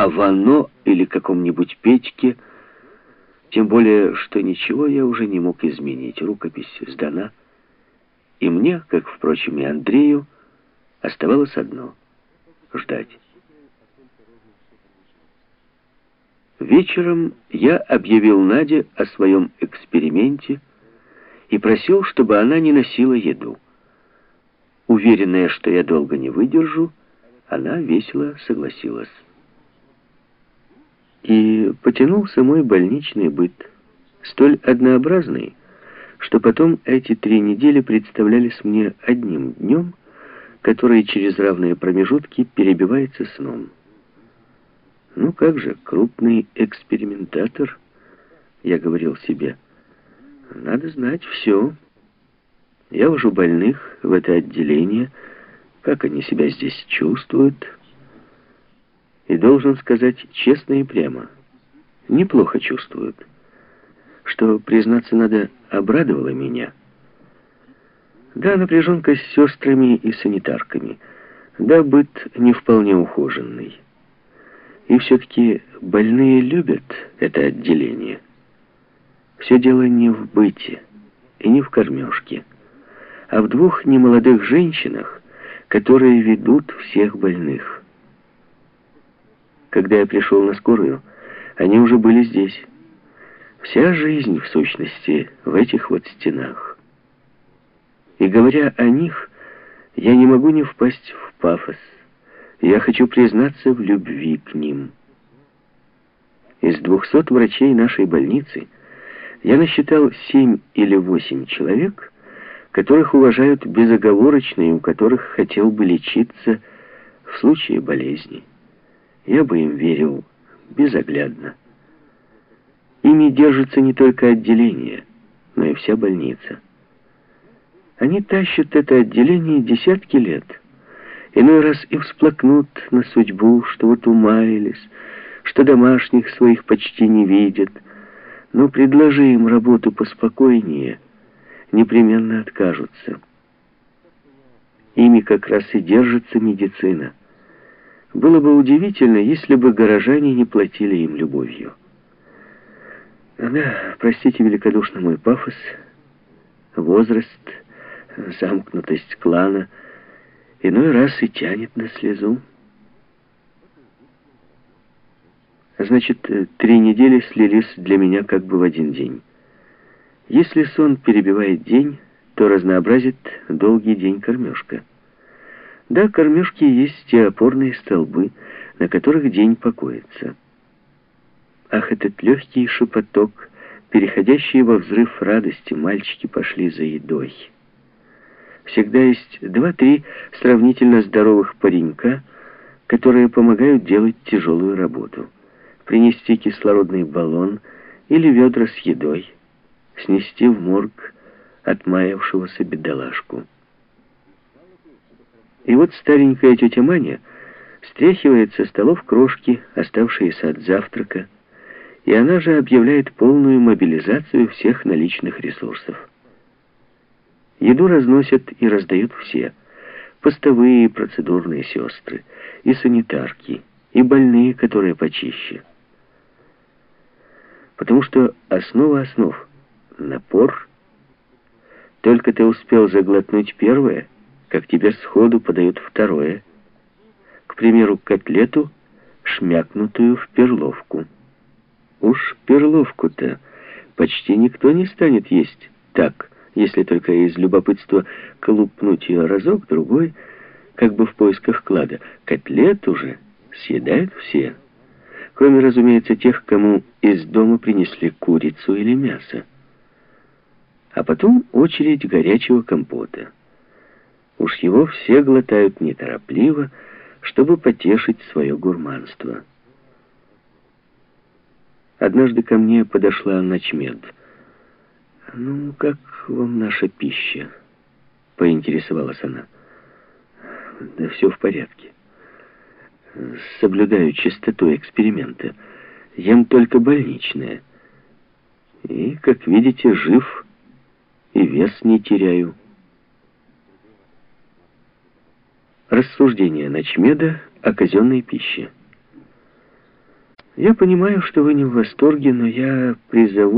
о Вано или каком-нибудь Петьке, тем более, что ничего я уже не мог изменить. Рукопись сдана, и мне, как, впрочем, и Андрею, оставалось одно — ждать. Вечером я объявил Наде о своем эксперименте и просил, чтобы она не носила еду. Уверенная, что я долго не выдержу, она весело согласилась. И потянулся мой больничный быт, столь однообразный, что потом эти 3 недели представлялись мне одним днем, который через равные промежутки перебивается сном. Ну как же, крупный экспериментатор, я говорил себе, надо знать все. Я вожу больных в это отделение, как они себя здесь чувствуют, и должен сказать честно и прямо, неплохо чувствуют, что, признаться надо, обрадовало меня. Да, напряженка с сестрами и санитарками, да, быт не вполне ухоженный. И все-таки больные любят это отделение. Все дело не в быте и не в кормежке, а в 2 немолодых женщинах, которые ведут всех больных. Когда я пришел на скорую, они уже были здесь. Вся жизнь, в сущности, в этих вот стенах. И говоря о них, я не могу не впасть в пафос. Я хочу признаться в любви к ним. Из 200 врачей нашей больницы я насчитал 7 или 8 человек, которых уважают безоговорочно и у которых хотел бы лечиться в случае болезни. Я бы им верил безоглядно. Ими держится не только отделение, но и вся больница. Они тащат это отделение десятки лет. Иной раз и всплакнут на судьбу, что вот умаялись, что домашних своих почти не видят. Но предложи им работу поспокойнее, непременно откажутся. Ими как раз и держится медицина. Было бы удивительно, если бы горожане не платили им любовью. Да, простите великодушно мой пафос, возраст, замкнутость клана иной раз и тянет на слезу. Значит, 3 недели слились для меня как бы в один день. Если сон перебивает день, то разнообразит долгий день кормежка. Да, кормежки есть те опорные столбы, на которых день покоится. Ах, этот легкий шепоток, переходящий во взрыв радости, мальчики пошли за едой. Всегда есть 2-3 сравнительно здоровых паренька, которые помогают делать тяжелую работу. Принести кислородный баллон или ведра с едой, снести в морг отмаявшегося бедолажку. И вот старенькая тетя Маня стряхивает со столов крошки, оставшиеся от завтрака, и она же объявляет полную мобилизацию всех наличных ресурсов. Еду разносят и раздают все: постовые и процедурные сестры, и санитарки, и больные, которые почище. Потому что основа основ — напор. Только ты успел заглотнуть первое, как тебе сходу подают второе. К примеру, котлету, шмякнутую в перловку. Уж перловку-то почти никто не станет есть так, если только из любопытства колупнуть ее разок-другой, как бы в поисках клада. Котлету же съедают все, кроме, разумеется, тех, кому из дома принесли курицу или мясо. А потом очередь горячего компота. Уж его все глотают неторопливо, чтобы потешить свое гурманство. Однажды ко мне подошла начмед. «Ну, как вам наша пища?» — поинтересовалась она. «Да все в порядке. Соблюдаю чистоту эксперимента. Ем только больничное. И, как видите, жив и вес не теряю». Рассуждение начмеда о казенной пище. Я понимаю, что вы не в восторге, но я призову